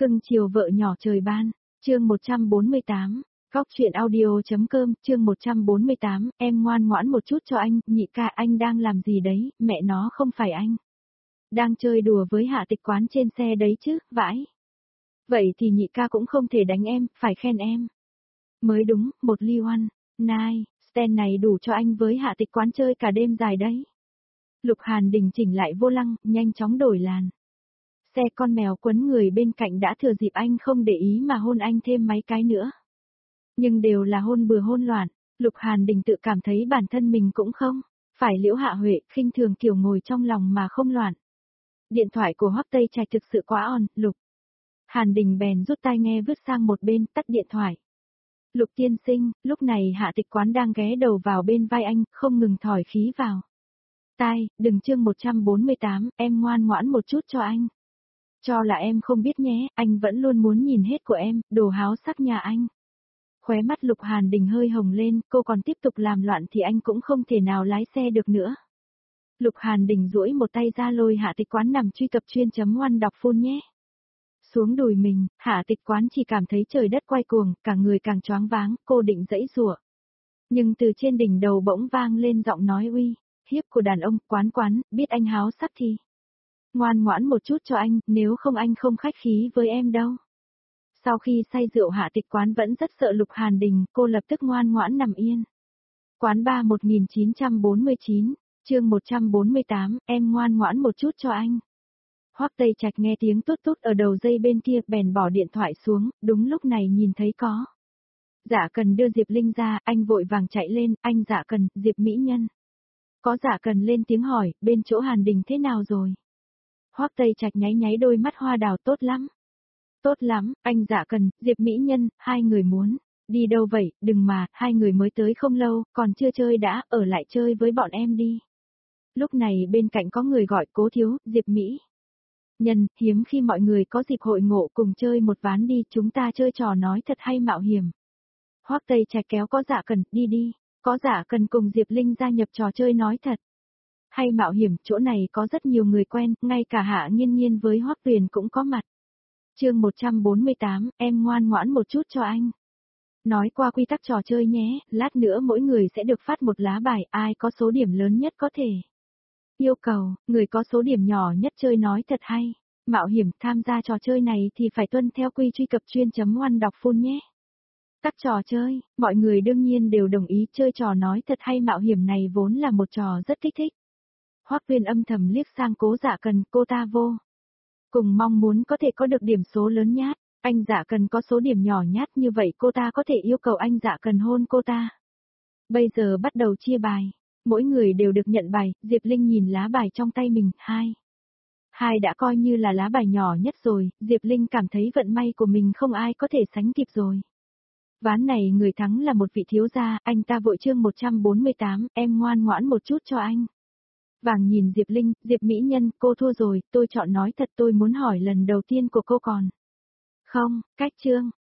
Cưng chiều vợ nhỏ trời ban, chương 148, Góc chuyện audio.com, chương 148, em ngoan ngoãn một chút cho anh, nhị ca anh đang làm gì đấy, mẹ nó không phải anh. Đang chơi đùa với Hạ Tịch Quán trên xe đấy chứ, vãi. Vậy thì nhị ca cũng không thể đánh em, phải khen em. Mới đúng, một ly one, nine, stand này đủ cho anh với Hạ Tịch Quán chơi cả đêm dài đấy. Lục Hàn Đình chỉnh lại vô lăng, nhanh chóng đổi làn. Xe con mèo quấn người bên cạnh đã thừa dịp anh không để ý mà hôn anh thêm mấy cái nữa. Nhưng đều là hôn bừa hôn loạn, Lục Hàn Đình tự cảm thấy bản thân mình cũng không, phải Liễu Hạ Huệ khinh thường kiểu ngồi trong lòng mà không loạn. Điện thoại của Hoắc Tây Trạch thực sự quá on, Lục Hàn Đình bèn rút tai nghe vứt sang một bên, tắt điện thoại. Lục tiên sinh, lúc này Hạ Tịch Quán đang ghé đầu vào bên vai anh, không ngừng thổi khí vào tai, đừng chương 148, em ngoan ngoãn một chút cho anh. Cho là em không biết nhé, anh vẫn luôn muốn nhìn hết của em, đồ háo sắc nhà anh. Khóe mắt Lục Hàn Đình hơi hồng lên, cô còn tiếp tục làm loạn thì anh cũng không thể nào lái xe được nữa. Lục Hàn Đình duỗi một tay ra lôi Hạ Tịch Quán nằm truy cập chuyên.oan đọc phun nhé. Xuống đùi mình, Hạ Tịch Quán chỉ cảm thấy trời đất quay cuồng, cả người càng choáng váng, cô định giãy giụa. Nhưng từ trên đỉnh đầu bỗng vang lên giọng nói uy hiếp của đàn ông, Quán, biết anh háo sắc thì ngoan ngoãn một chút cho anh, nếu không anh không khách khí với em đâu. Sau khi say rượu Hạ Tịch Quán vẫn rất sợ Lục Hàn Đình, cô lập tức ngoan ngoãn nằm yên. Quán bar 1949, chương 148, em ngoan ngoãn một chút cho anh. Hoắc Tây Trạch nghe tiếng tút tút ở đầu dây bên kia bèn bỏ điện thoại xuống, đúng lúc này nhìn thấy có Dạ Cần đưa Diệp Linh ra, anh vội vàng chạy lên, anh Dạ Cần, Diệp mỹ nhân. Có Dạ Cần lên tiếng hỏi, bên chỗ Hàn Đình thế nào rồi? Hoắc Tây Trạch nháy nháy đôi mắt hoa đào, tốt lắm. Tốt lắm, anh Dạ Cần, Diệp mỹ nhân, hai người muốn đi đâu vậy, đừng mà, hai người mới tới không lâu, còn chưa chơi đã, ở lại chơi với bọn em đi. Lúc này bên cạnh có người gọi Cố thiếu, Diệp mỹ nhân, hiếm khi mọi người có dịp hội ngộ cùng chơi một ván đi, chúng ta chơi trò nói thật hay mạo hiểm. Hoắc Tây Trạch kéo có Dạ Cần, đi, có Dạ Cần cùng Diệp Linh gia nhập trò chơi nói thật. Hay mạo hiểm, chỗ này có rất nhiều người quen, ngay cả Hạ Nghiên Nghiên với Hoắc Tuyền cũng có mặt. Chương 148, em ngoan ngoãn một chút cho anh. Nói qua quy tắc trò chơi nhé, lát nữa mỗi người sẽ được phát một lá bài, ai có số điểm lớn nhất có thể. Yêu cầu, người có số điểm nhỏ nhất chơi nói thật hay. Mạo hiểm tham gia trò chơi này thì phải tuân theo quy truy cập chuyên.oan đọc phun nhé. Tắt trò chơi, mọi người đương nhiên đều đồng ý chơi trò nói thật hay mạo hiểm này vốn là một trò rất kích thích. Hoắc Tuyền âm thầm liếc sang Cố Dạ Cần, cô ta vô cùng mong muốn có thể có được điểm số lớn nhát, anh Dạ Cần có số điểm nhỏ nhát như vậy cô ta có thể yêu cầu anh Dạ Cần hôn cô ta. Bây giờ bắt đầu chia bài, mỗi người đều được nhận bài, Diệp Linh nhìn lá bài trong tay mình, hai đã coi như là lá bài nhỏ nhất rồi, Diệp Linh cảm thấy vận may của mình không ai có thể sánh kịp rồi. Ván này người thắng là một vị thiếu gia, anh ta vội chương 148, em ngoan ngoãn một chút cho anh. Vàng nhìn Diệp Linh, Diệp mỹ nhân, cô thua rồi, tôi chọn nói thật tôi muốn hỏi lần đầu tiên của cô còn. Không, cách chương,